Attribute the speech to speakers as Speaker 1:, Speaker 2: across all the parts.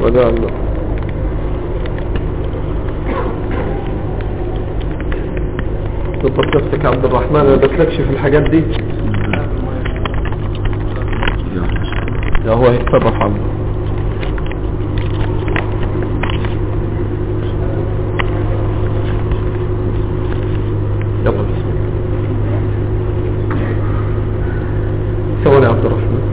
Speaker 1: وجعلنا ضبط نفسك يا عبد الرحمن، انا بتلكش في الحاجات دي. لا هو هيتصرف عنه. يلا بسم الله. ثواني يا عبد الرحمن.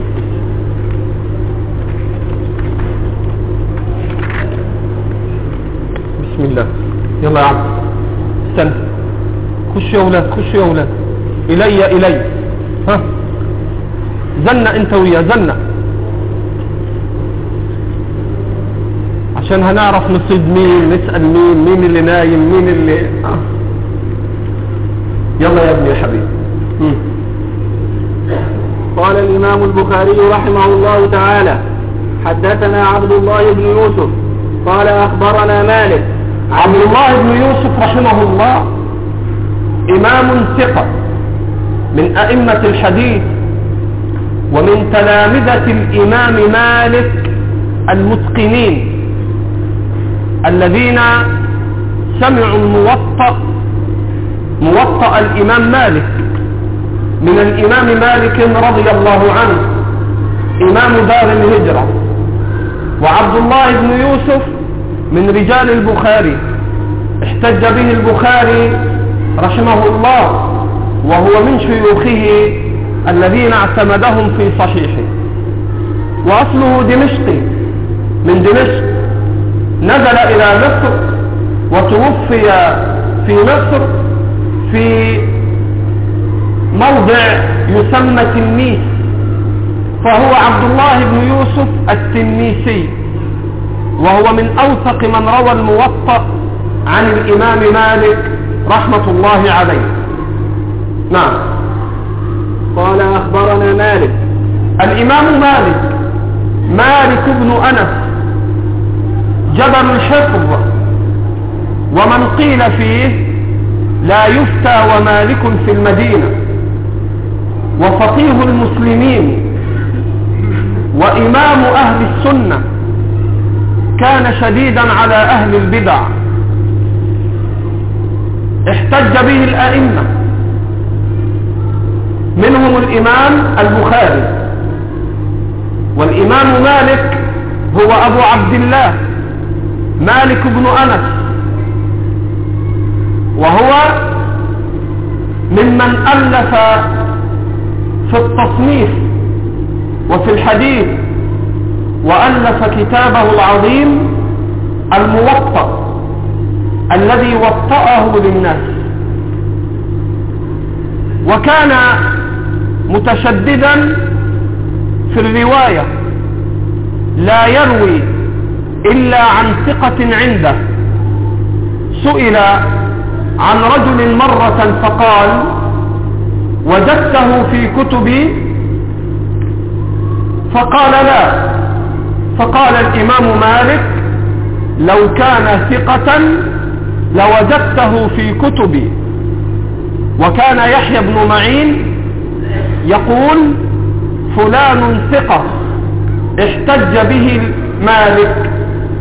Speaker 1: بسم الله. يلا يا عبد استنى. خش يا ولاد، خش يا ولاد. الي ها زنة انت ويا زنة عشان هنعرف نصيد مين، نسأل مين اللي نايم، مين اللي يلا يا ابني يا حبيبي.
Speaker 2: قال الإمام البخاري رحمه الله تعالى: حدثنا عبد الله بن يوسف قال أخبرنا مالك.
Speaker 1: عبد الله بن يوسف رحمه الله إمام ثقة من أئمة الحديث ومن تلامذة الإمام مالك المتقنين الذين سمعوا موطأ الإمام مالك من الإمام مالك رضي الله عنه إمام دار الهجرة. وعبد الله بن يوسف من رجال البخاري، احتج به البخاري رحمه الله، وهو من شيوخه الذين اعتمدهم في صحيحه، وأصله دمشقي من دمشق، نزل إلى مصر وتوفي في مصر في موضع يسمى تنيس، فهو عبد الله بن يوسف التنيسي، وهو من أوثق من روى الموطأ عن الإمام مالك رحمة الله عليه. نعم.
Speaker 2: قال أخبرنا مالك.
Speaker 1: الإمام مالك بن أنس جبل الحفظ، ومن قيل فيه لا يفتى ومالك في المدينة، وفقيه المسلمين وإمام أهل السنة، كان شديدا على أهل البدع، احتج به الأئمة منهم الإمام البخاري. والإمام مالك هو أبو عبد الله مالك بن أنس، وهو ممن ألف في التصنيف وفي الحديث، وألف كتابه العظيم الموطأ الذي وطأه للناس، وكان متشددا في الرواية، لا يروي إلا عن ثقة عنده. سئل عن رجل مرة فقال: وجدته في كتبي؟ فقال: لا. فقال الإمام مالك: لو كان ثقة لوجدته في كتبي. وكان يحيى بن معين يقول: فلان ثقة احتج به مالك،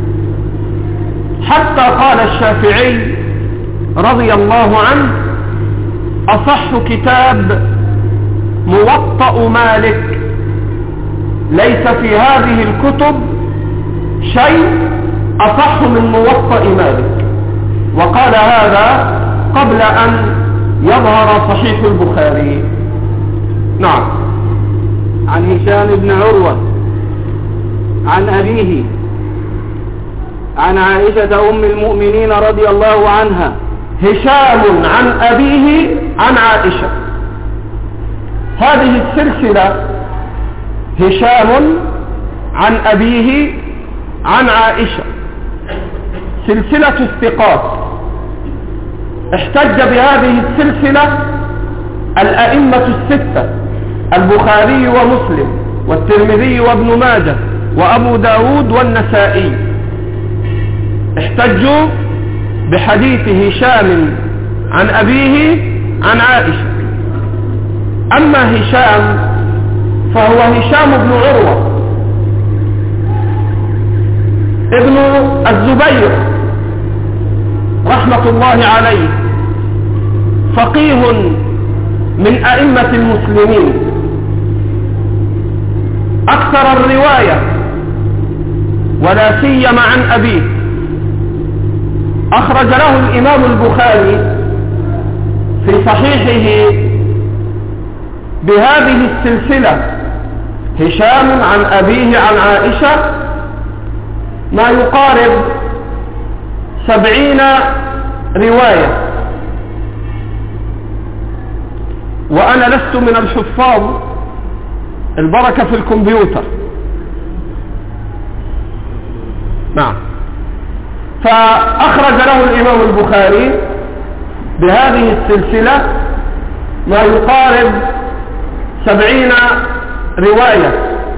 Speaker 1: حتى قال الشافعي رضي الله عنه: أصح كتاب موطأ مالك، ليس في هذه الكتب شيء أصح من موطأ مالك. وقال هذا قبل أن يظهر صحيح البخاري. نعم.
Speaker 2: عن هشام بن عروة عن أبيه عن عائشة أم المؤمنين رضي الله عنها.
Speaker 1: هشام عن أبيه عن عائشة. هذه السلسلة هشام عن أبيه عن عائشة سلسلة الثقات. احتج بهذه السلسلة الأئمة الستة: البخاري ومسلم والترمذي وابن ماجه وأبو داود والنسائي. احتجوا بحديث هشام عن أبيه عن عائشة. أما هشام فهو هشام بن عروة ابن الزبير رحمة الله عليه فقيه من أئمة المسلمين، أكثر الرواية ولا سيما عن أبيه. أخرج له الإمام البخاري في صحيحه بهذه السلسلة هشام عن أبيه عن عائشة ما يقارب 70 رواية، وأنا لست من الحفاظ، البركة في الكمبيوتر. نعم. فأخرج له الإمام البخاري بهذه السلسلة ما يقارب 70 رواية،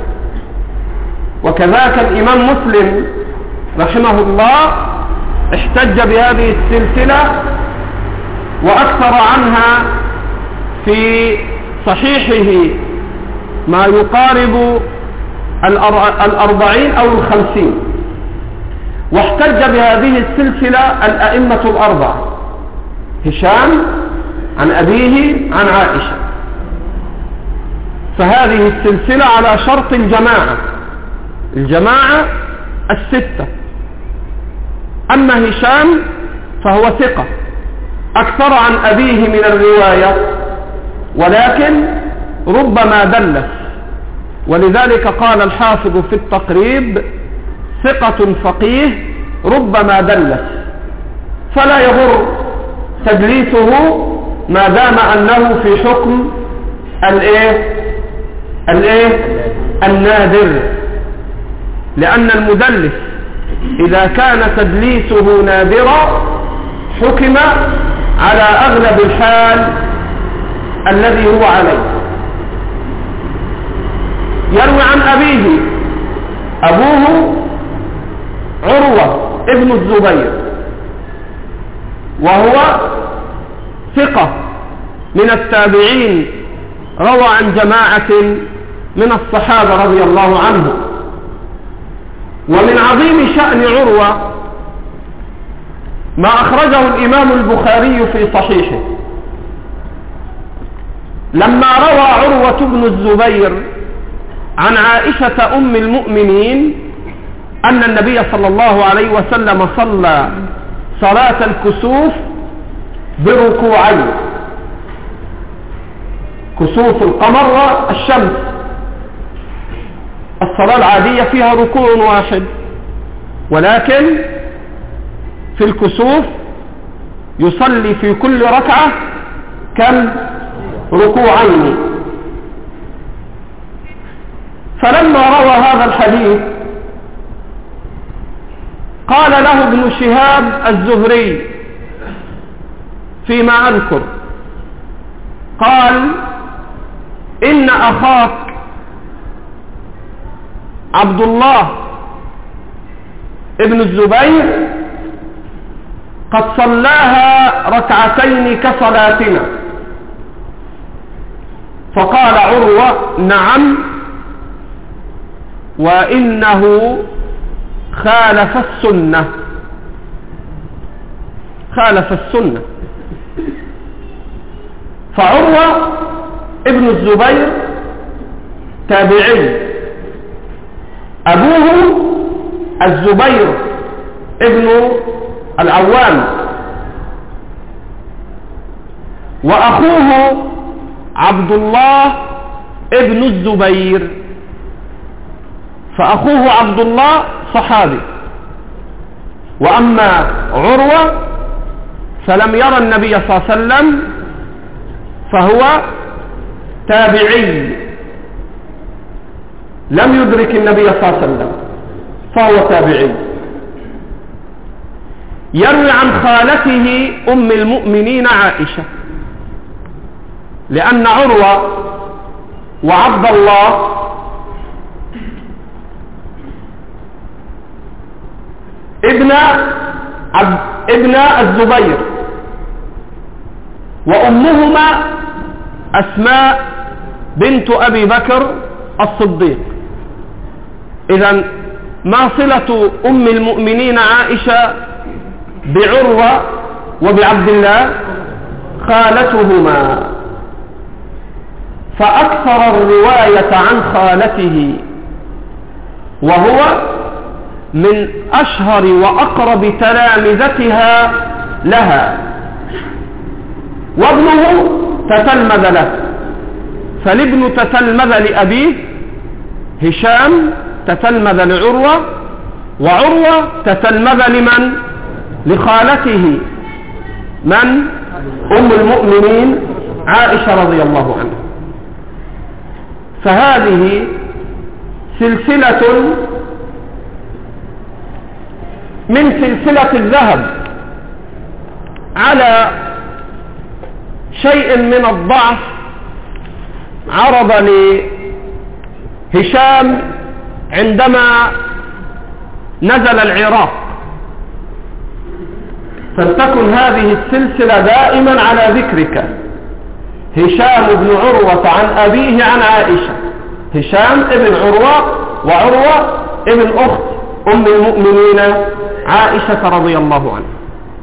Speaker 1: وكذاك الإمام مسلم رحمه الله احتج بهذه السلسلة وأكثر عنها في صحيحه ما يقارب 40 أو 50، واحتج بهذه السلسلة الأئمة الأربعة: هشام عن أبيه عن عائشة. فهذه السلسلة على شرط الجماعة 6. أما هشام فهو ثقة أكثر عن أبيه من الرواية، ولكن ربما دلس، ولذلك قال الحافظ في التقريب: ثقة فقيه ربما دلس، فلا يضر تدليسه ما دام أنه في حكم النادر، لأن المدلس إذا كان تدليسه نادرا حكم على أغلب الحال الذي هو عليه. يروي عن أبيه، أبوه عروة ابن الزبير، وهو ثقة من التابعين، روى عن جماعة من الصحابة رضي الله عنهم. ومن عظيم شأن عروة ما أخرجه الإمام البخاري في صحيحه لما روى عروة بن الزبير عن عائشة أم المؤمنين أن النبي صلى الله عليه وسلم صلى صلاة الكسوف بركوعين، كسوف القمر والشمس. الصلاة العادية فيها ركوع واحد، ولكن في الكسوف يصلي في كل ركعة كم؟ ركوعين. فلما روى هذا الحديث قال له ابن شهاب الزهري فيما أذكر، قال: إن أخاك عبد الله ابن الزبير قد صلاها ركعتين كصلاتنا. فقال عروة: نعم، وإنه خالف السنة. فعروة ابن الزبير تابعي، أبوه الزبير ابن العوام، وأخوه عبد الله ابن الزبير، فأخوه عبد الله صحابي، وأما عروة فلم يرى النبي صلى الله عليه وسلم فهو تابعي، لم يدرك النبي صلى الله عليه وسلم فهو تابعي. يروي عن خالته أم المؤمنين عائشة، لأن عروة وعبد الله ابن الزبير، وأمهما أسماء بنت أبي بكر الصديق. إذن ما صلة أم المؤمنين عائشة بعروة وبعبد الله؟ خالتهما، فأكثر الرواية عن خالته، وهو من أشهر وأقرب تلامذتها لها، وابنه تتلمذ له، فالابن تتلمذ لأبيه، هشام تتلمذ لعروة، وعروة تتلمذ لمن؟ لخالته، من؟ أم المؤمنين عائشة رضي الله عنها. فهذه سلسلة من سلسلة الذهب على شيء من الضعف عرض لهشام عندما نزل العراق، فلتكن هذه السلسلة دائما على ذكرك. هشام بن عروة عن أبيه عن عائشة، هشام ابن عروة، وعروة ابن أخت أم المؤمنين عائشة رضي الله عنها.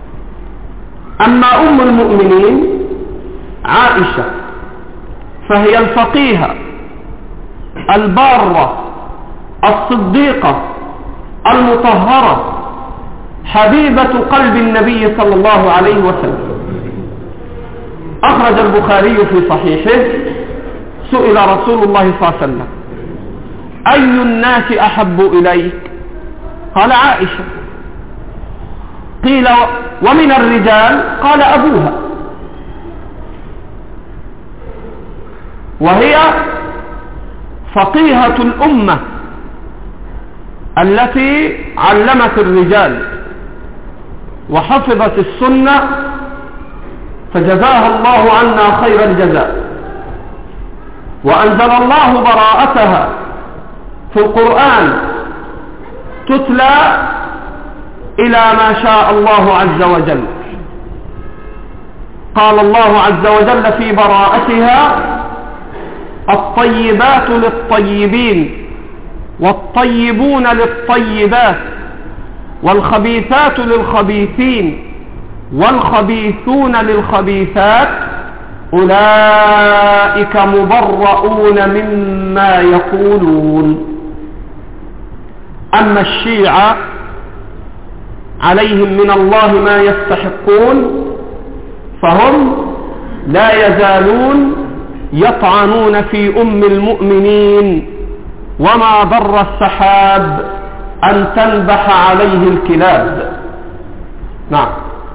Speaker 1: أما أم المؤمنين عائشة فهي الفقيهة البارة الصديقة المطهرة حبيبة قلب النبي صلى الله عليه وسلم. أخرج البخاري في صحيحه: سئل رسول الله صلى الله عليه وسلم: أي الناس أحب إليك؟ قال: عائشة. قيل: ومن الرجال؟ قال: أبوها. وهي فقيهة الأمة التي علمت الرجال وحفظت السنة، فجزاها الله عنا خير الجزاء، وأنزل الله براءتها في القرآن تتلى إلى ما شاء الله عز وجل. قال الله عز وجل في براءتها: الطيبات للطيبين والطيبون للطيبات والخبيثات للخبيثين والخبيثون للخبيثات أولئك مبرؤون مما يقولون. أما الشيعة عليهم من الله ما يستحقون، فهم لا يزالون يطعنون في أم المؤمنين، وما ضر السحاب أن تنبح عليه الكلاب. نعم.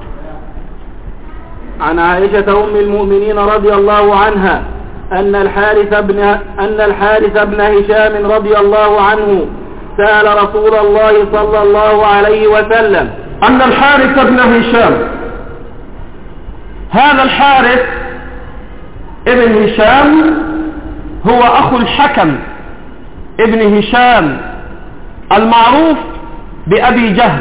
Speaker 2: عن عائشة أم المؤمنين رضي الله عنها أن الحارث بن هشام رضي الله عنه سأل رسول الله صلى الله عليه وسلم.
Speaker 1: أن الحارث بن هشام، هذا الحارث ابن هشام هو أخو الحكم ابن هشام المعروف بأبي جهل.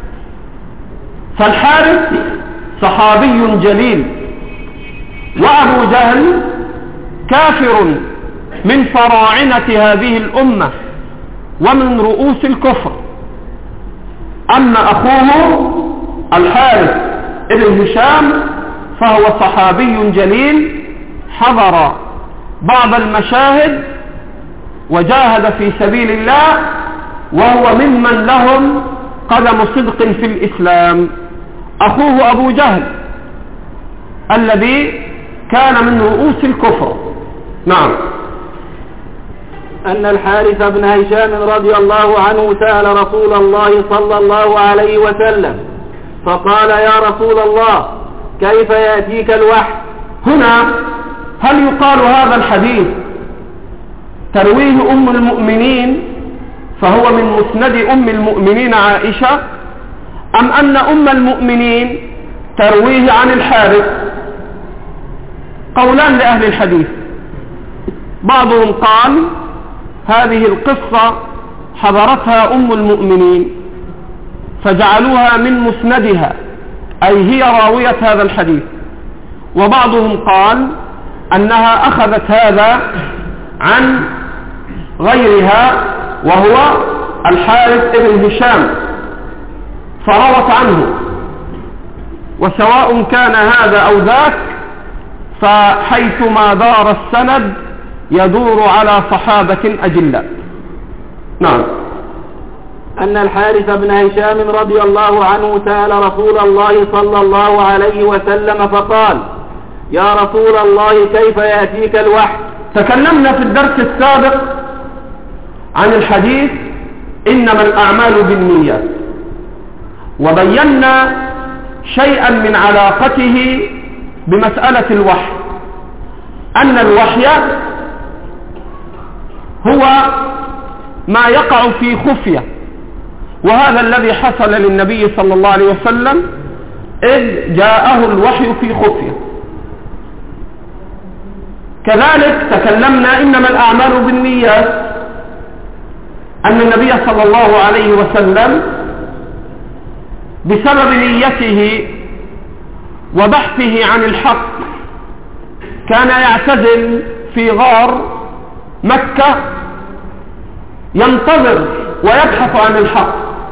Speaker 1: فالحارث صحابي جليل، وأبو جهل كافر من فراعنة هذه الأمة ومن رؤوس الكفر. أما أخوه الحارث ابن هشام فهو صحابي جليل، حضر بعض المشاهد وجاهد في سبيل الله، وهو ممن لهم قدم صدق في الإسلام. أخوه أبو جهل الذي كان من رؤوس الكفر. نعم.
Speaker 2: أن الحارث بن هشام رضي الله عنه سأل رسول الله صلى الله عليه وسلم فقال: يا رسول الله، كيف يأتيك الوحي؟
Speaker 1: هنا هل يقال هذا الحديث ترويه أم المؤمنين فهو من مسند أم المؤمنين عائشة، أم أن أم المؤمنين ترويه عن الحارث؟ قولان لأهل الحديث. بعضهم قال هذه القصة حضرتها أم المؤمنين فجعلوها من مسندها، أي هي راوية هذا الحديث. وبعضهم قال أنها أخذت هذا عن غيرها، وهو الحارث بن هشام فروت عنه، وسواء كان هذا أو ذاك فحيثما دار السند يدور على صحابة أجلاء. نعم.
Speaker 2: أن الحارث بن هشام رضي الله عنه سأل رسول الله صلى الله عليه وسلم فقال: يا رسول الله كيف يأتيك الوحي؟
Speaker 1: تكلمنا في الدرس السابق عن الحديث إنما الأعمال بالنيات، وبينا شيئا من علاقته بمسألة الوحي، أن الوحي هو ما يقع في خفية، وهذا الذي حصل للنبي صلى الله عليه وسلم إذ جاءه الوحي في خفية. كذلك تكلمنا إنما الأعمال بالنيات، أن النبي صلى الله عليه وسلم بسبب نيته وبحثه عن الحق كان يعتزل في غار مكة ينتظر ويبحث عن الحق،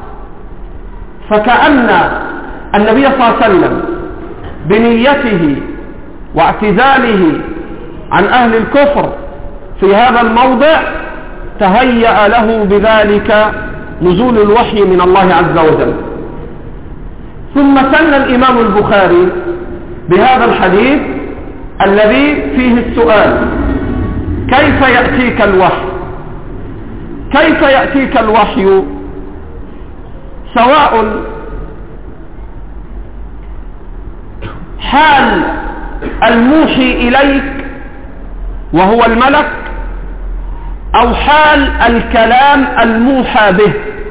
Speaker 1: فكأن النبي صلى الله عليه وسلم بنيته واعتزاله عن أهل الكفر في هذا الموضع تهيأ له بذلك نزول الوحي من الله عز وجل. ثم سن الإمام البخاري بهذا الحديث الذي فيه السؤال: كيف يأتيك الوحي؟ كيف يأتيك الوحي؟ سواء حال الموحي إليك وهو الملك، أو حال الكلام الموحى به.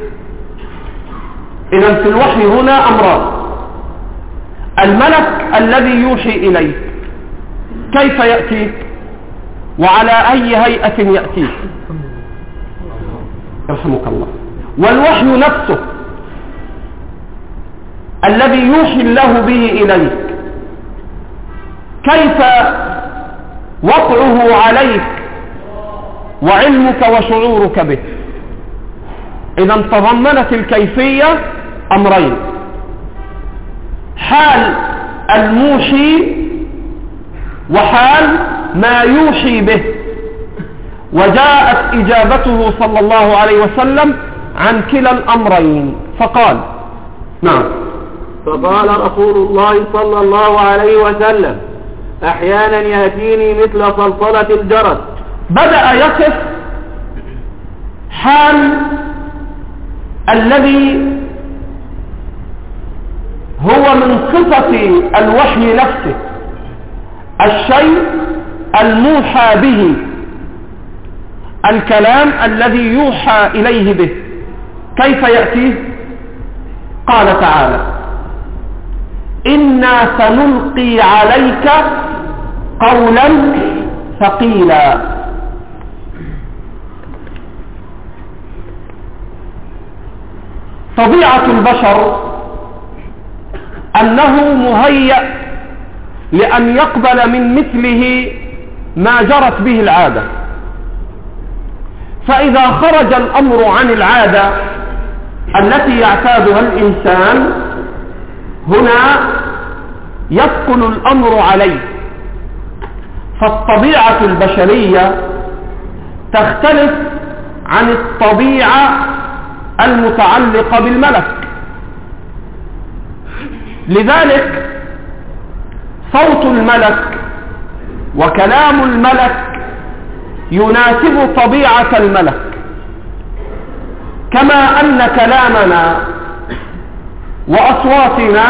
Speaker 1: إذن في الوحي هنا أمران: الملك الذي يوحي إليك كيف يأتيك وعلى أي هيئة يأتيك، يرحمك الله، والوحي نفسه الذي يوحي الله به إليك كيف وقعه عليك وعلمك وشعورك به. إذا تضمنت الكيفية أمرين: حال الموحي وحال ما يوحي به، وجاءت إجابته صلى الله عليه وسلم عن كلا الأمرين فقال: نعم.
Speaker 2: فقال رسول الله صلى الله عليه وسلم: أحيانا يأتيني مثل صلصلة الجرس.
Speaker 1: بدأ يصف حال الذي هو من صفة الوحي نفسه، الشيء الموحى به، الكلام الذي يوحى إليه به، كيف يأتيه؟ قال تعالى: إنا سنلقي عليك قولا ثقيلا. طبيعة البشر أنه مهيأ لأن يقبل من مثله ما جرت به العادة، فإذا خرج الأمر عن العادة التي يعتادها الإنسان هنا يثقل الأمر عليه. فالطبيعة البشرية تختلف عن الطبيعة المتعلقة بالملك، لذلك صوت الملك وكلام الملك يناسب طبيعة الملك، كما أن كلامنا وأصواتنا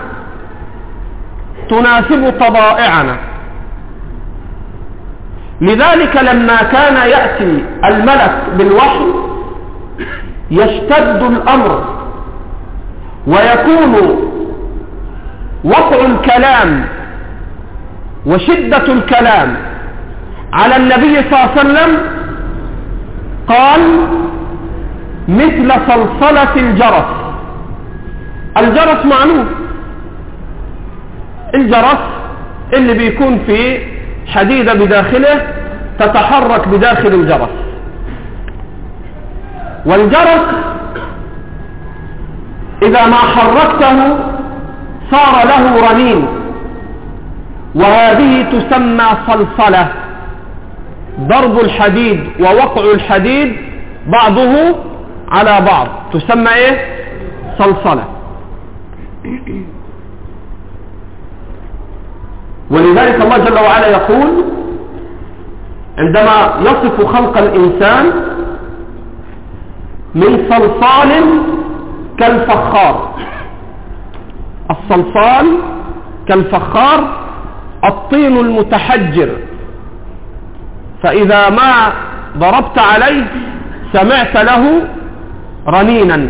Speaker 1: تناسب طبائعنا. لذلك لما كان يأتي الملك بالوحي يشتد الأمر ويكون وقع الكلام وشدة الكلام على النبي صلى الله عليه وسلم. قال: مثل صلصلة الجرس. الجرس معلوم، الجرس اللي بيكون فيه حديدة بداخله تتحرك بداخل الجرس. والجرس إذا ما حركته صار له رنين، وهذه تسمى صلصلة. ضرب الحديد ووقع الحديد بعضه على بعض تسمى ايه؟ صلصلة. ولذلك الله جل وعلا يقول عندما يصف خلق الإنسان: من صلصال كالفخار. الصلصال كالفخار الطين المتحجر، فإذا ما ضربت عليه سمعت له رنينا.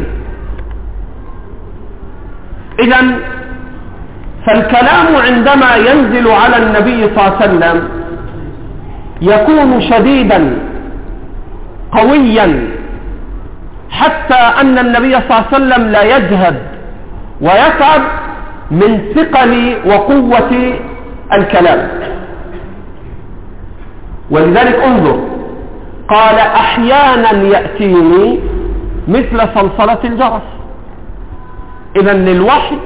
Speaker 1: إذن فالكلام عندما ينزل على النبي صلى الله عليه وسلم يكون شديدا قويا، حتى أن النبي صلى الله عليه وسلم لا يجهد ويتعب من ثقل وقوة الكلام. ولذلك انظر، قال: أحيانا يأتيني مثل صلصلة الجرس. إذن للوحي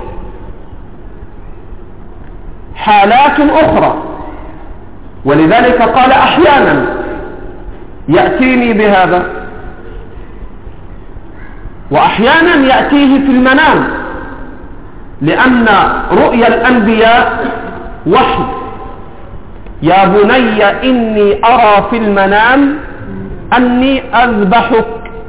Speaker 1: حالات أخرى، ولذلك قال: أحيانا يأتيني بهذا، وأحيانا يأتيه في المنام، لأن رؤيا الأنبياء وحي. يا بني إني أرى في المنام أني أذبحك.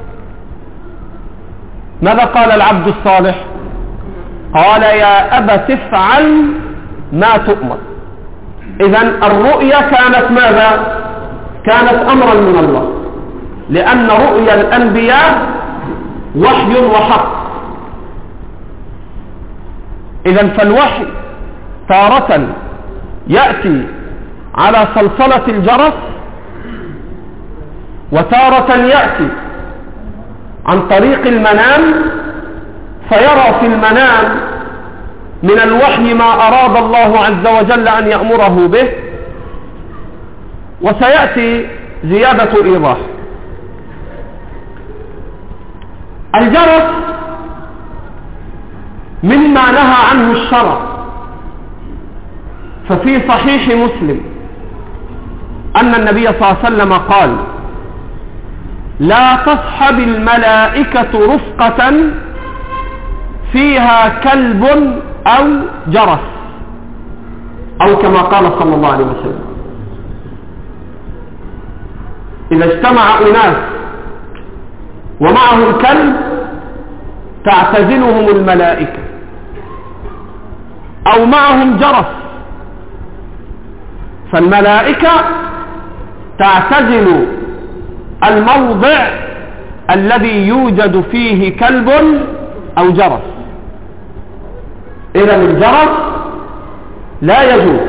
Speaker 1: ماذا قال العبد الصالح؟ قال: يا أبت افعل ما تؤمر. إذن الرؤيا كانت ماذا؟ كانت أمرا من الله، لأن رؤيا الأنبياء وحي وحق. إذن فالوحي تارة يأتي على صلصلة الجرس، وتارة يأتي عن طريق المنام، فيرى في المنام من الوحي ما أراد الله عز وجل أن يأمره به. وسيأتي زيادة إيضاح. الجرس مما نهى عنه الشرع، ففي صحيح مسلم أن النبي صلى الله عليه وسلم قال: لا تصحب الملائكة رفقة فيها كلب أو جرس، أو كما قال صلى الله عليه وسلم: إذا اجتمع أناس ومعهم كلب تعتزلهم الملائكة، أو معهم جرس، فالملائكة تعتزل الموضع الذي يوجد فيه كلب أو جرس. إذن الجرس لا يجوز،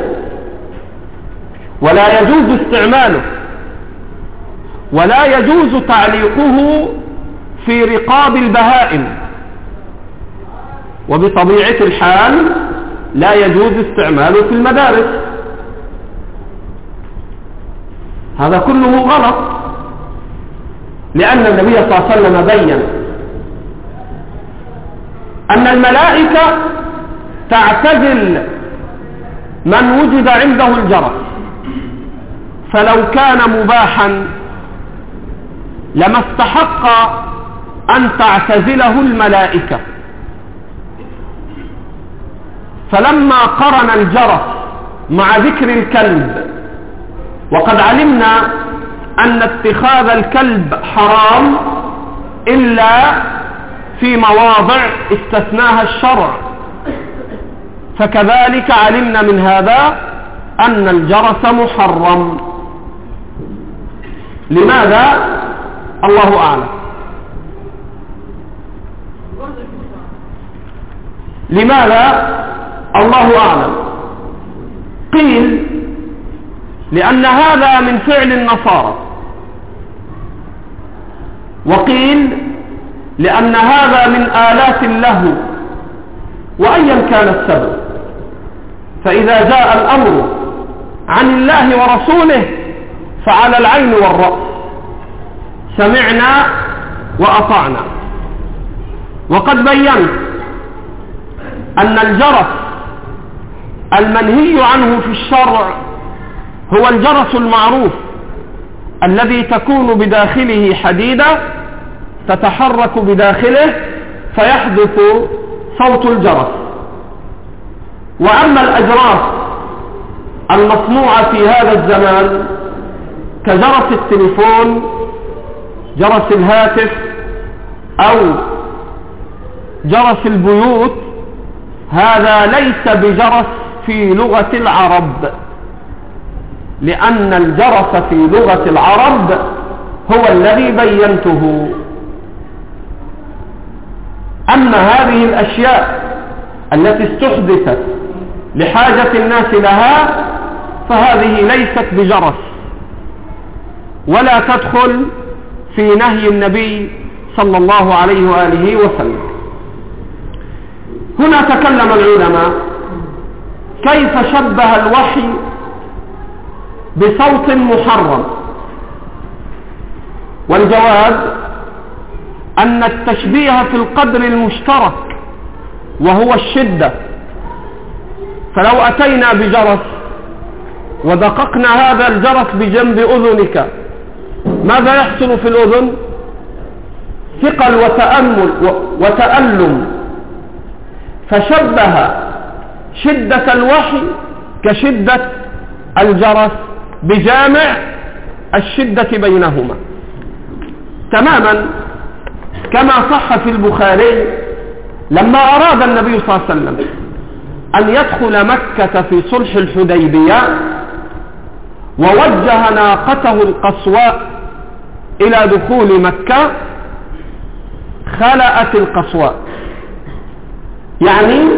Speaker 1: ولا يجوز استعماله، ولا يجوز تعليقه في رقاب البهائم، وبطبيعة الحال لا يجوز استعماله في المدارس. هذا كله غلط، لأن النبي صلى الله عليه وسلم بين أن الملائكة تعتزل من وجد عنده الجرس، فلو كان مباحا لما استحق أن تعتزله الملائكة. فلما قرن الجرس مع ذكر الكلب، وقد علمنا أن اتخاذ الكلب حرام إلا في مواضع استثناها الشرع، فكذلك علمنا من هذا أن الجرس محرم. لماذا؟ الله أعلم. لماذا؟ الله أعلم. قيل لأن هذا من فعل النصارى، وقيل لأن هذا من آلات اللهو، وأيا كان السبب، فإذا جاء الأمر عن الله ورسوله فعلى العين والرأس، سمعنا وأطعنا. وقد بينت أن الجرس المنهي عنه في الشرع هو الجرس المعروف الذي تكون بداخله حديدة تتحرك بداخله فيحدث صوت الجرس. وأما الأجراس المصنوعة في هذا الزمان كجرس التليفون، جرس الهاتف، أو جرس البيوت، هذا ليس بجرس في لغة العرب، لأن الجرس في لغة العرب هو الذي بينته. أما هذه الأشياء التي استحدثت لحاجة الناس لها فهذه ليست بجرس ولا تدخل في نهي النبي صلى الله عليه وآله وسلم. هنا تكلم العلماء كيف شبه الوحي بصوت محرم، والجواب أن التشبيه في القدر المشترك وهو الشدة. فلو أتينا بجرس ودققنا هذا الجرس بجنب أذنك ماذا يحصل في الأذن؟ ثقل وتأمل وتألم. فشبه شدة الوحي كشدة الجرس بجامع الشدة بينهما تماما، كما صح في البخاري لما أراد النبي صلى الله عليه وسلم أن يدخل مكة في صلح الحديبية ووجه ناقته القصواء إلى دخول مكة خلأت القصواء، يعني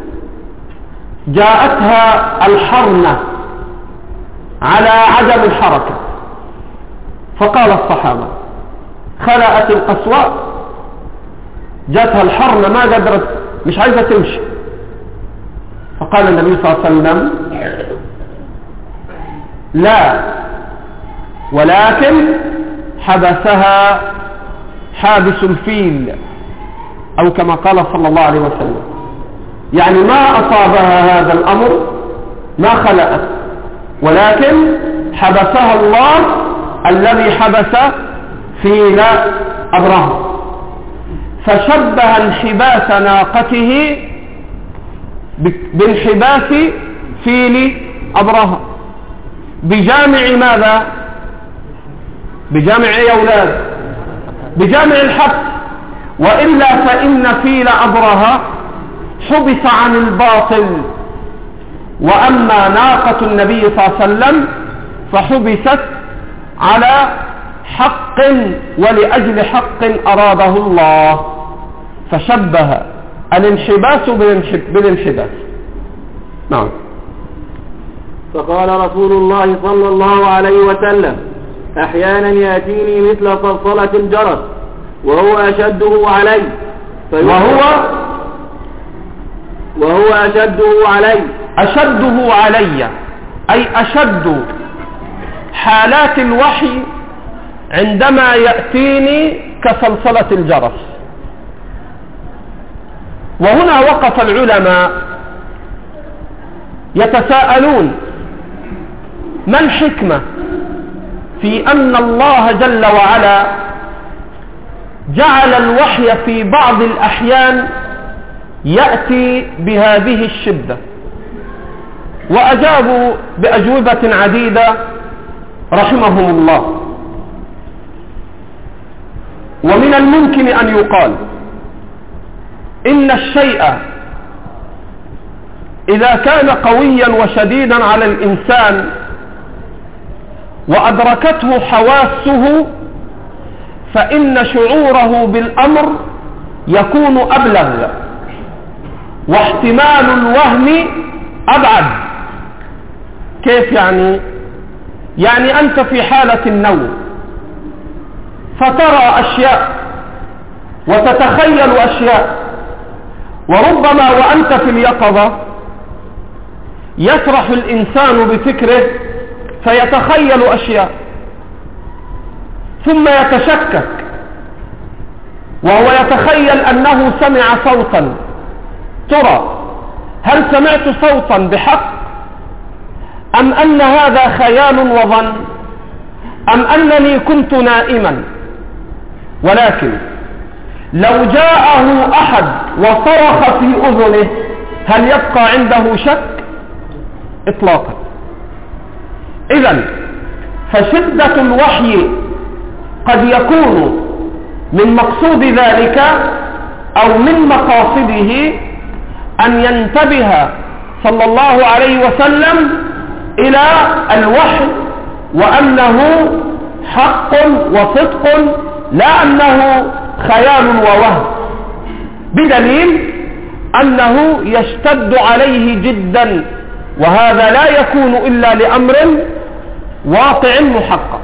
Speaker 1: جاءتها الحرنة على عدم الحركة. فقال الصحابة خلأت القصواء، جاءتها الحرنة ما قدرت، مش عايزة تمشي. فقال النبي صلى الله عليه وسلم لا، ولكن حبسها حابس الفيل، أو كما قال صلى الله عليه وسلم، يعني ما أصابها هذا الأمر، ما خلأت، ولكن حبسها الله الذي حبس فيل أبرهة. فشبه انحباس ناقته بانحباس فيل أبرهة بجامع ماذا؟ بجامع يا أولاد؟ بجامع الحبس. وإلا فإن فيل أبرهة حبس عن الباطل، وأما ناقة النبي صلى الله عليه وسلم فحبست على حق ولأجل حق أراده الله، فشبه الانحباس بالانحباس. نعم.
Speaker 2: فقال رسول الله صلى الله عليه وسلم أحيانا يأتيني مثل صلصلة الجرس وهو أشده علي وهو
Speaker 1: أشده علي أي أشد حالات الوحي عندما يأتيني كصلصلة الجرس. وهنا وقف العلماء يتساءلون ما الحكمة في أن الله جل وعلا جعل الوحي في بعض الأحيان يأتي بهذه الشدة؟ وأجابوا بأجوبة عديدة رحمهم الله. ومن الممكن أن يقال إن الشيء إذا كان قويا وشديدا على الإنسان وأدركته حواسه فإن شعوره بالأمر يكون أبلغ واحتمال الوهم أبعد. كيف يعني؟ يعني أنت في حالة النوم فترى أشياء وتتخيل أشياء، وربما وأنت في اليقظة يسرح الإنسان بفكره فيتخيل أشياء ثم يتشكك وهو يتخيل أنه سمع صوتا. ترى هل سمعت صوتا بحق أم أن هذا خيال وظن أم أنني كنت نائما؟ ولكن لو جاءه أحد وصرخ في أذنه هل يبقى عنده شك؟ إطلاقا. إذن فشدة الوحي قد يكون من مقصود ذلك أو من مقاصده أن ينتبه صلى الله عليه وسلم إلى الوحي وأنه حق وصدق لا أنه خيال ووهم، بدليل أنه يشتد عليه جدا، وهذا لا يكون إلا لأمر واقع محقق.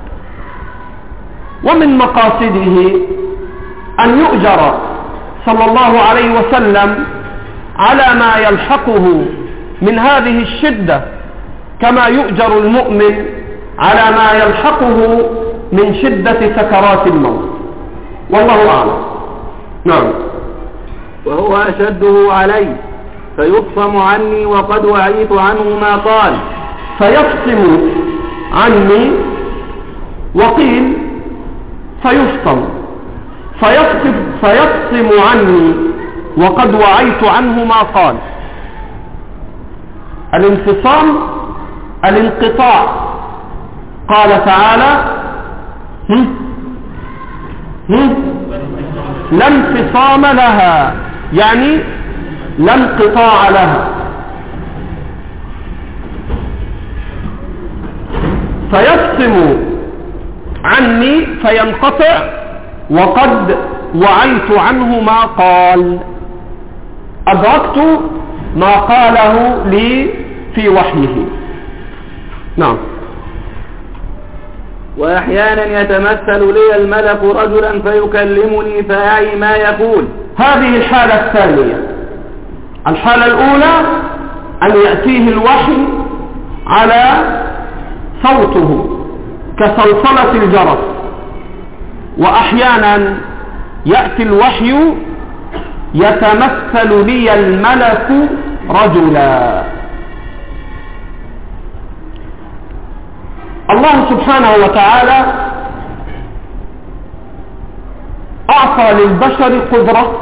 Speaker 1: ومن مقاصده أن يؤجر صلى الله عليه وسلم على ما يلحقه من هذه الشدة كما يؤجر المؤمن على ما يلحقه من شدة سكرات الموت، والله أعلم. نعم.
Speaker 2: وهو أشده علي فيفصم عني وقد وعيت عنه ما قال.
Speaker 1: فيفصم عني، وقيل فيفصم، فيفصم عني وقد وعيت عنه ما قال. الانفصام الانقطاع. قال تعالى لا انفصام لها، يعني لا انقطاع لها. فيفصم عني فينقطع وقد وعيت عنه ما قال، أدركت ما قاله لي في وحيه. نعم.
Speaker 2: وأحيانا يتمثل لي الملك رجلا فيكلمني فأعي ما يقول.
Speaker 1: هذه الحالة الثانية. الحالة الأولى أن يأتيه الوحي على صوته كصلصلة الجرس، وأحيانا يأتي الوحي يتمثل لي الملك رجلا. الله سبحانه وتعالى أعطى للبشر قدرة،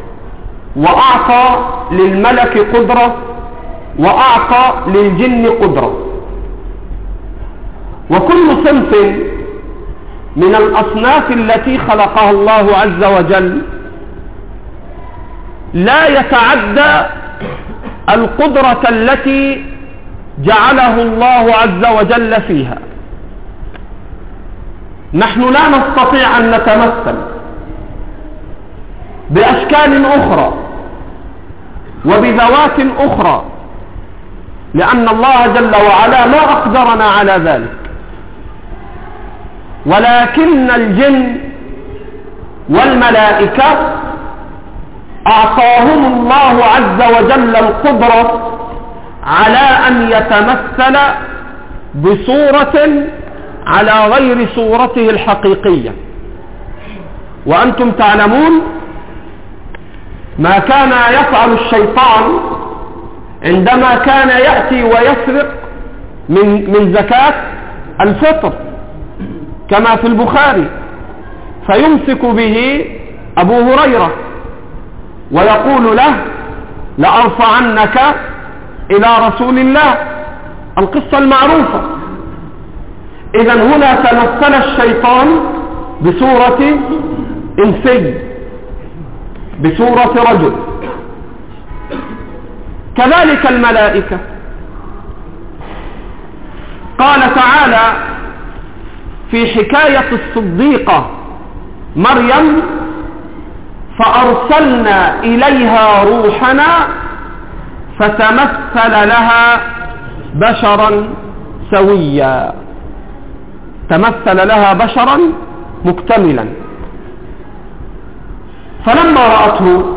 Speaker 1: وأعطى للملك قدرة، وأعطى للجن قدرة، وكل صنف من الأصناف التي خلقها الله عز وجل لا يتعدى القدرة التي جعله الله عز وجل فيها. نحن لا نستطيع أن نتمثل بأشكال أخرى وبذوات أخرى، لأن الله جل وعلا ما أقدرنا على ذلك. ولكن الجن والملائكة أعطاهم الله عز وجل القدرة على أن يتمثل بصورة على غير صورته الحقيقية. وأنتم تعلمون ما كان يفعل الشيطان عندما كان يأتي ويسرق من زكاة الفطر كما في البخاري، فيمسك به أبو هريرة ويقول له لأرفعنك إلى رسول الله، القصة المعروفة. إذن هنا تمثل الشيطان بصورة إنسي، بصورة رجل. كذلك الملائكة. قال تعالى في حكاية الصديقة مريم فأرسلنا إليها روحنا فتمثل لها بشرا سويا، تمثل لها بشرا مكتملا. فلما رأته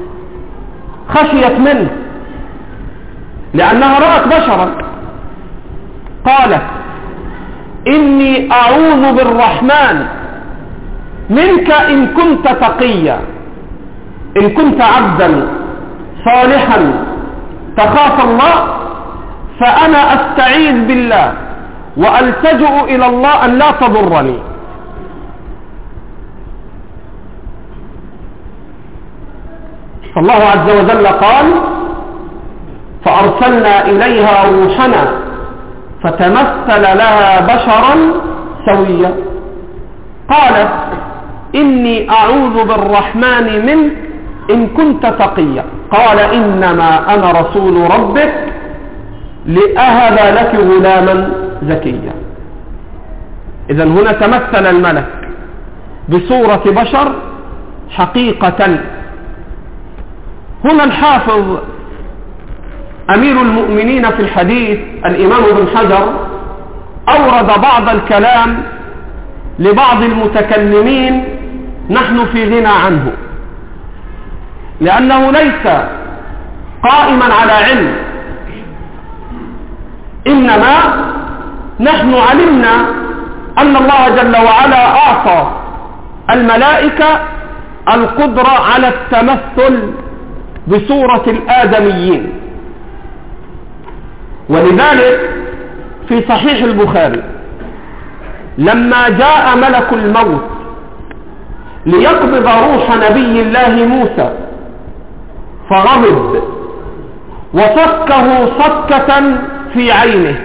Speaker 1: خشيت منه لأنها رأت بشرا، قالت إني أعوذ بالرحمن منك إن كنت تقيا، إن كنت عبدا صالحا تخاف الله، فأنا أستعيذ بالله وألتجئ إلى الله أن لا تضرني. فالله عز وجل قال: فأرسلنا إليها روحنا فتمثل لها بشرا سويا. قالت: إني أعوذ بالرحمن منك إن كنت تقيا. قال: إنما أنا رسول ربك لأهب لك غلاما زكيا. إذن هنا تمثل الملك بصورة بشر حقيقة. هنا الحافظ أمير المؤمنين في الحديث الإمام ابن حجر أورد بعض الكلام لبعض المتكلمين نحن في غنى عنه، لأنه ليس قائما على علم، إنما نحن علمنا أن الله جل وعلا أعطى الملائكة القدرة على التمثل بصورة الآدميين. ولذلك في صحيح البخاري لما جاء ملك الموت ليقبض روح نبي الله موسى فغضب وصكه صكة في عينه.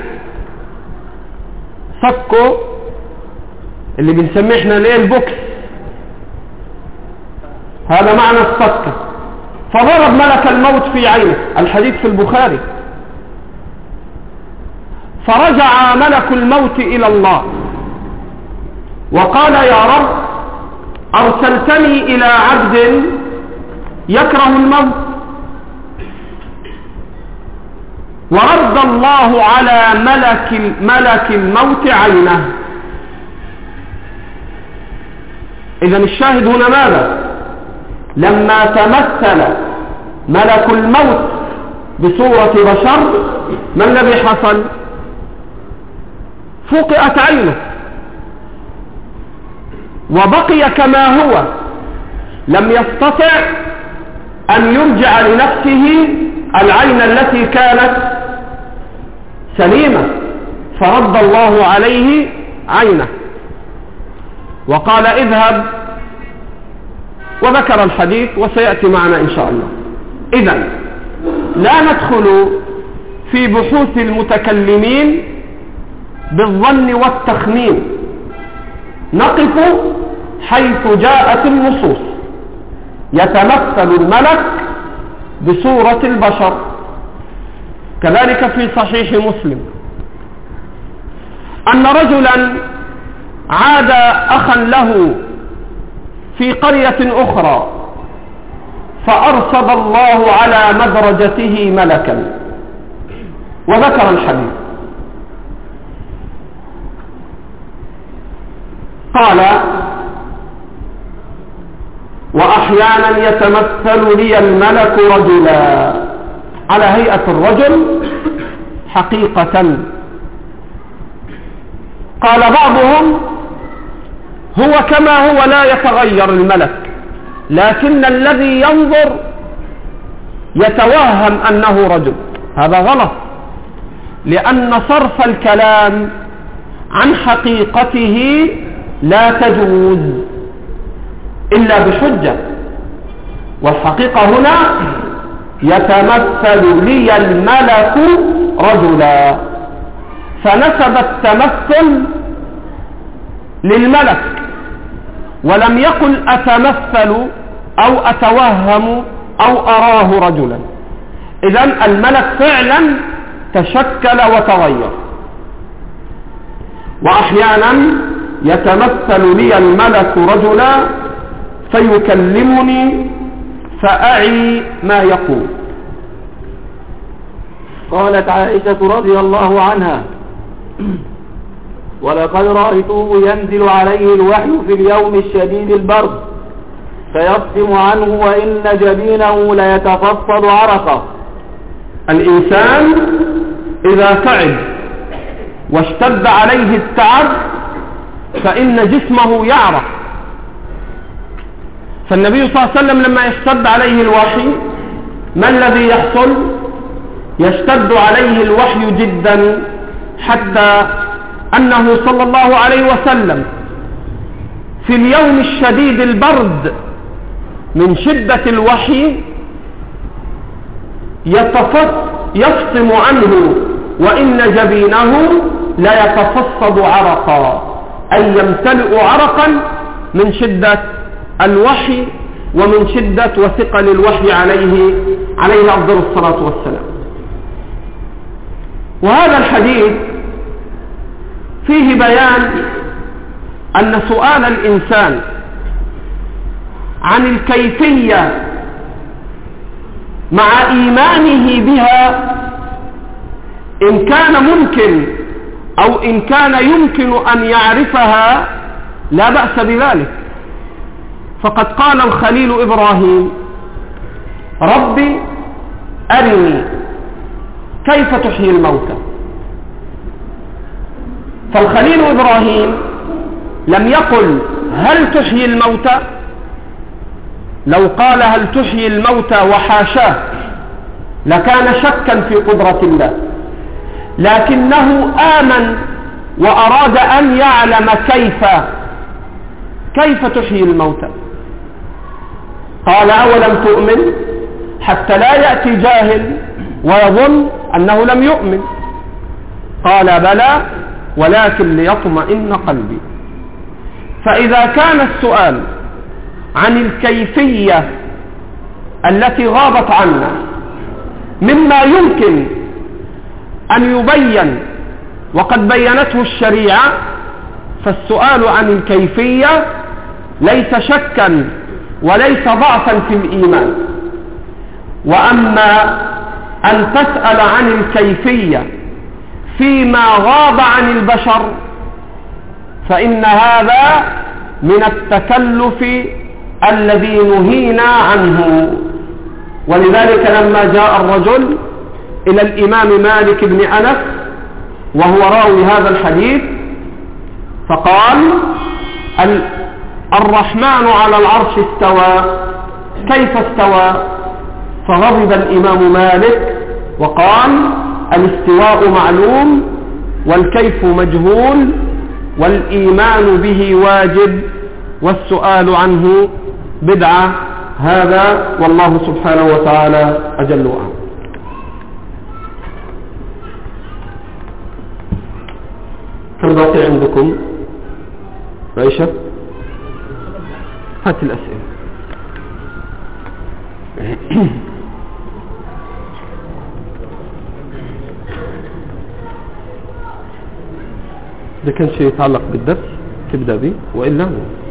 Speaker 1: صكه اللي بنسميه احنا ليه البوكس، هذا معنى الصكة. فضرب ملك الموت في عينه، الحديث في البخاري. فرجع ملك الموت إلى الله وقال: يا رب، أرسلتني إلى عبد يكره الموت، ورد الله على ملك الموت عينه. إذن الشاهد هنا ماذا؟ لما تمثل ملك الموت بصورة بشر، ما الذي حصل؟ فقئت عينه وبقي كما هو، لم يستطع أن يرجع لنفسه العين التي كانت سليمة، فرد الله عليه عينه وقال: اذهب، وذكر الحديث وسيأتي معنا إن شاء الله. إذن لا ندخل في بحوث المتكلمين بالظن والتخمين، نقف حيث جاءت النصوص. يتمثل الملك بصورة البشر، كذلك في صحيح مسلم أن رجلا عاد أخا له في قرية أخرى فأرصد الله على مدرجته ملكا، وذكر الحديث. قال: وأحيانا يتمثل لي الملك رجلا، على هيئة الرجل حقيقة. قال بعضهم: هو كما هو لا يتغير الملك، لكن الذي ينظر يتوهم أنه رجل. هذا غلط، لأن صرف الكلام عن حقيقته لا تجوز إلا بحجة. والحقيقة هنا يتمثل لي الملك رجلا، فنسب التمثل للملك ولم يقل أتمثل أو أتوهم أو أراه رجلا. إذن الملك فعلا تشكل وتغير. وأحيانا يتمثل لي الملك رجلا فيكلمني فأعي ما يقول.
Speaker 2: قالت عائشة رضي الله عنها: ولقد رأيته ينزل عليه الوحي في اليوم الشديد البرد فيصفم عنه وإن جبينه ليتفصل عرقه.
Speaker 1: الإنسان إذا تعب واشتد عليه التعب فإن جسمه يعرق، فالنبي صلى الله عليه وسلم لما يشتد عليه الوحي ما الذي يحصل؟ يشتد عليه الوحي جدا، حتى أنه صلى الله عليه وسلم في اليوم الشديد البرد من شدة الوحي يفصم عنه، وإن جبينه لا يتفصد عرقا، أي يمتلئ عرقا من شدة الوحي ومن شدة وثقل الوحي عليه أفضل الصلاة والسلام. وهذا الحديث فيه بيان أن سؤال الإنسان عن الكيفية مع إيمانه بها إن كان ممكن أو إن كان يمكن أن يعرفها لا بأس بذلك. فقد قال الخليل إبراهيم: ربي أرني كيف تحيي الموتى. فالخليل إبراهيم لم يقل هل تحيي الموتى، لو قال هل تحيي الموتى وحاشاه لكان شكا في قدرة الله، لكنه آمن وأراد أن يعلم كيف تحيي الموتى. قال: أولم تؤمن؟ حتى لا يأتي جاهل ويظن أنه لم يؤمن. قال: بلى ولكن ليطمئن قلبي. فإذا كان السؤال عن الكيفية التي غابت عنا مما يمكن أن يبين وقد بينته الشريعة، فالسؤال عن الكيفية ليس شكا وليس ضعفا في الإيمان. وأما أن تسأل عن الكيفية فيما غاب عن البشر فإن هذا من التكلف الذي نهينا عنه. ولذلك لما جاء الرجل إلى الإمام مالك بن أنس وهو راوي هذا الحديث فقال: الرحمن على العرش استوى، كيف استوى؟ فغضب الإمام مالك وقال: الاستواء معلوم والكيف مجهول والإيمان به واجب والسؤال عنه بدعة. هذا والله سبحانه وتعالى أجل وأعلم. كم باقي عندكم؟ عيشة هات الأسئلة. إذا كان شيء يتعلق بالدرس تبدأ به، وإلا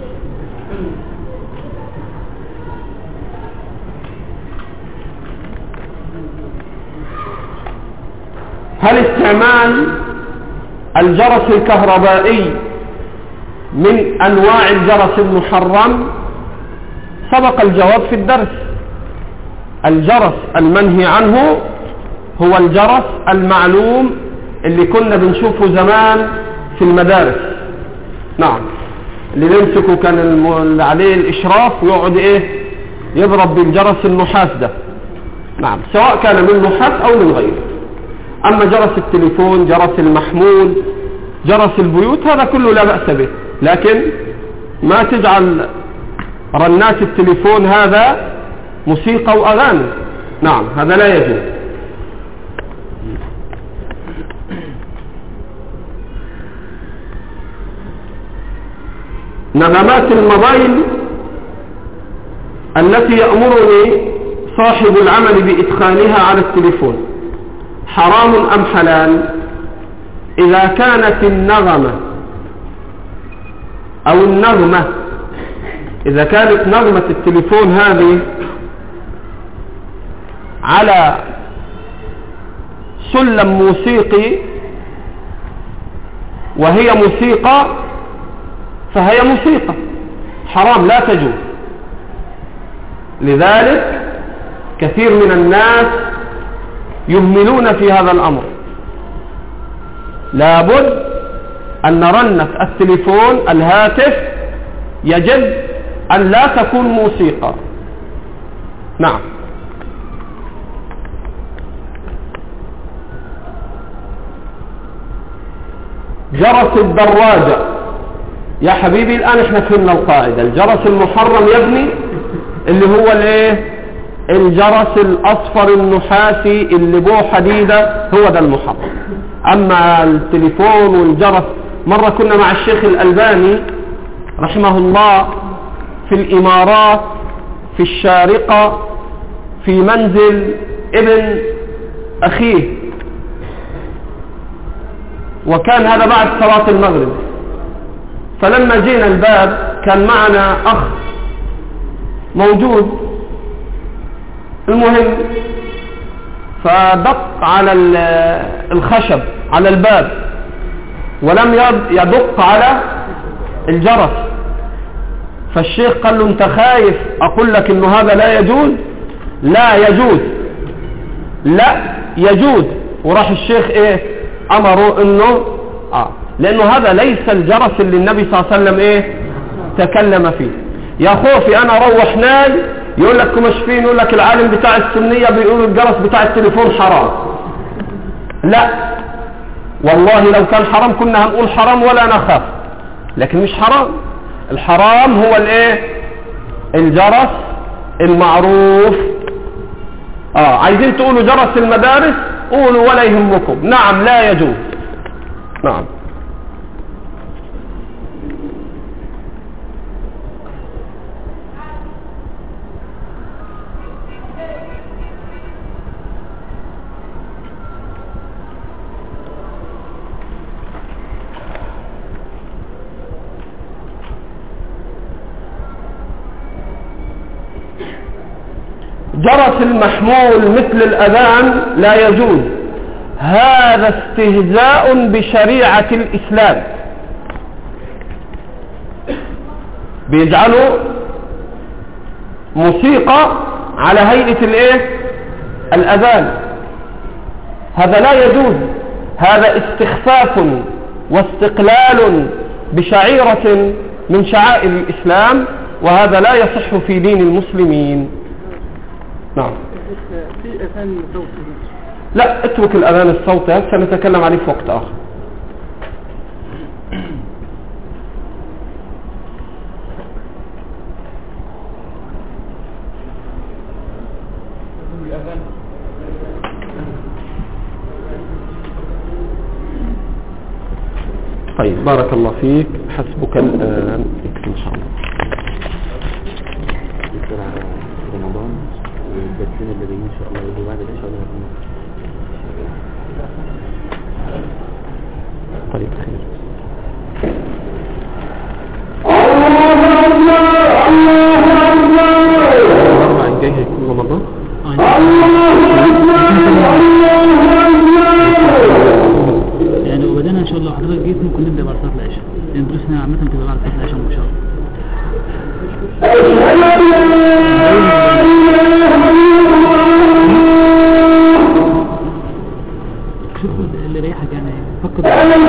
Speaker 1: هل استعمال الجرس الكهربائي من أنواع الجرس المحرم؟ سبق الجواب في الدرس. الجرس المنهي عنه هو الجرس المعلوم اللي كنا بنشوفه زمان في المدارس. نعم، اللي نمسكه كان اللي عليه الإشراف ويقعد يضرب بالجرس النحاس ده. نعم، سواء كان من نحاس أو من غيره. أما جرس التليفون، جرس المحمول، جرس البيوت، هذا كله لا بأس به، لكن ما تجعل رنات التليفون هذا موسيقى وأغاني. نعم، هذا لا يجوز. نغمات الموبايل التي يأمرني صاحب العمل بإدخالها على التليفون حرام أم حلال؟ إذا كانت النغمة أو النغمة، إذا كانت نغمة التليفون هذه على سلم موسيقي وهي موسيقى فهي موسيقى حرام، لا تجوز. لذلك كثير من الناس يهملون في هذا الأمر. لابد أن رنة التليفون الهاتف يجب أن لا تكون موسيقى. نعم. جرس الدراجة يا حبيبي، الآن احنا فهمنا القاعدة. الجرس المحرم يا ابني اللي هو الايه؟ الجرس الأصفر النحاسي اللي بوه حديدة، هو ده المحرم. أما التليفون والجرس، مرة كنا مع الشيخ الألباني رحمه الله في الإمارات في الشارقة في منزل ابن أخيه، وكان هذا بعد صلاة المغرب. فلما جينا الباب كان معنا أخ موجود، المهم فدق على الخشب على الباب ولم يدق على الجرس. فالشيخ قال له انت خايف اقول لك انه هذا لا يجوز؟ لا يجوز، لا يجوز. وراح الشيخ ايه امره انه لانه هذا ليس الجرس اللي النبي صلى الله عليه وسلم ايه تكلم فيه. يا خوفي انا اروح ناي يقول لك مش فين، يقول لك العالم بتاع السنية بيقولوا الجرس بتاع التليفون حرام. لا والله لو كان حرام كنا هنقول حرام ولا نخاف، لكن مش حرام. الحرام هو الايه؟ الجرس المعروف. عايزين تقولوا جرس المدارس قولوا ولا يهمكم. نعم لا يجوز. نعم. جرس المحمول مثل الأذان لا يجوز، هذا استهزاء بشريعة الإسلام. بيجعلوا موسيقى على هيئة الايه؟ الأذان. هذا لا يجوز، هذا استخفاف واستقلال بشعيرة من شعائر الإسلام، وهذا لا يصح في دين المسلمين. نعم.
Speaker 3: في أذان صوتي؟
Speaker 1: لا اترك الأذان الصوتي، سنتكلم عليه في وقت آخر. طيب بارك الله فيك، حسبك الآن إن شاء الله.
Speaker 4: رمضان والدرسين اللي جايين ان شاء الله يجوا بعد العشاء ولا
Speaker 1: طيب خير. الأربع الجاي هيكون رمضان.
Speaker 3: يعني وبدأنا ان شاء الله حضرتك جيت ممكن نبدأ بعد صلاة العشاء، لأن دروسنا عامة بتبقى بعد صلاة العشاء ان شاء الله. شوف اللي ريحك يعني فقد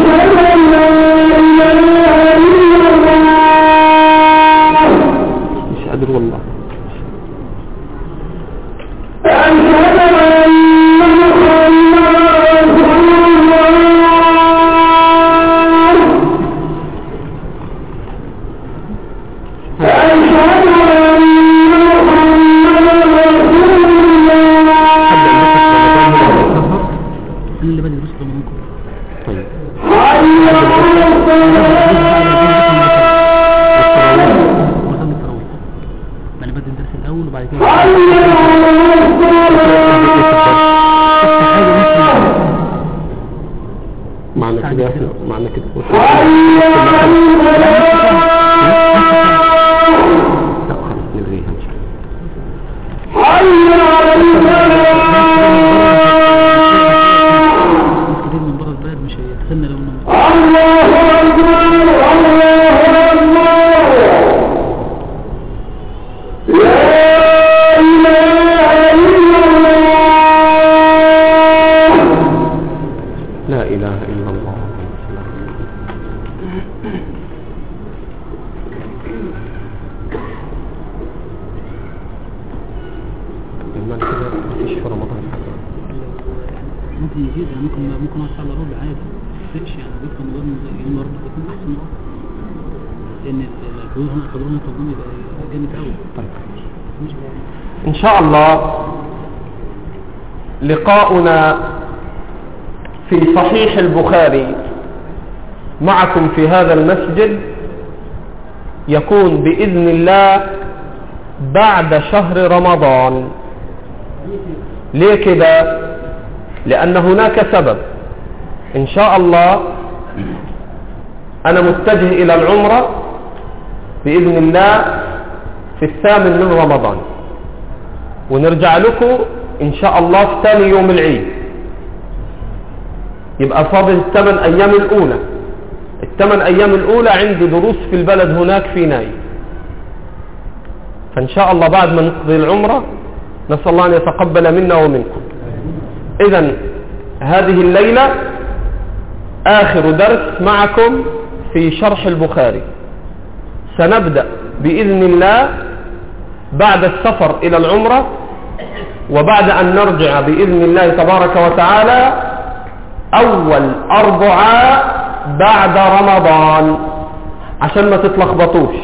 Speaker 1: مش قادر والله. معنى كده لا خلاص نلغيها ان شاء الله.
Speaker 3: من بره البلد مش هيتخلنا لو
Speaker 1: لا إله إلا الله. معنى كده مفيش في رمضان حاجة.
Speaker 3: ممكن يزيد يعني ممكن أقعد على ربع عادي مفيش يعني بيت رمضان يوم ربع يكون أحسن لأن الحضور هنا التقديم يبقى جامد أوي.
Speaker 1: طيب إن شاء الله لقاؤنا في صحيح البخاري معكم في هذا المسجد يكون بإذن الله بعد شهر رمضان. ليه كده؟ لأن هناك سبب. إن شاء الله أنا متجه إلى العمرة بإذن الله في 8 من رمضان، ونرجع لكم إن شاء الله في ثاني يوم العيد. يبقى فاضل 8 أيام الأولى. 8 أيام الأولى عندي دروس في البلد هناك في ناي، فإن شاء الله بعد ما نقضي العمرة نسأل الله أن يتقبل منا ومنكم. إذن هذه الليلة آخر درس معكم في شرح البخاري. سنبدأ بإذن الله بعد السفر إلى العمرة، وبعد أن نرجع بإذن الله تبارك وتعالى أول أربعاء بعد رمضان، عشان ما تتلخبطوش.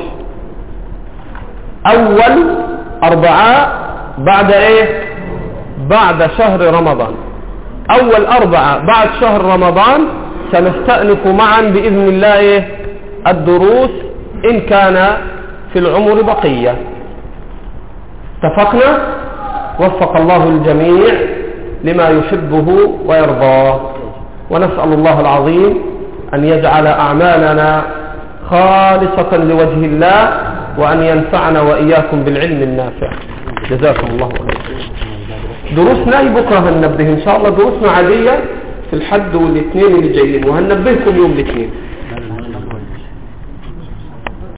Speaker 1: أول أربعاء بعد إيه؟ بعد شهر رمضان. أول أربعاء بعد شهر رمضان سنستأنف معا بإذن الله إيه؟ الدروس إن كان في العمر بقية. اتفقنا؟ وفق الله الجميع لما يحبه ويرضاه، ونسأل الله العظيم أن يجعل أعمالنا خالصة لوجه الله، وأن ينفعنا وإياكم بالعلم النافع. جزاكم الله خيرا. دروسنا بكرة هننبه إن شاء الله. دروسنا عادية في الحد والاثنين اللي جايين، وهننبهكم يوم الاثنين.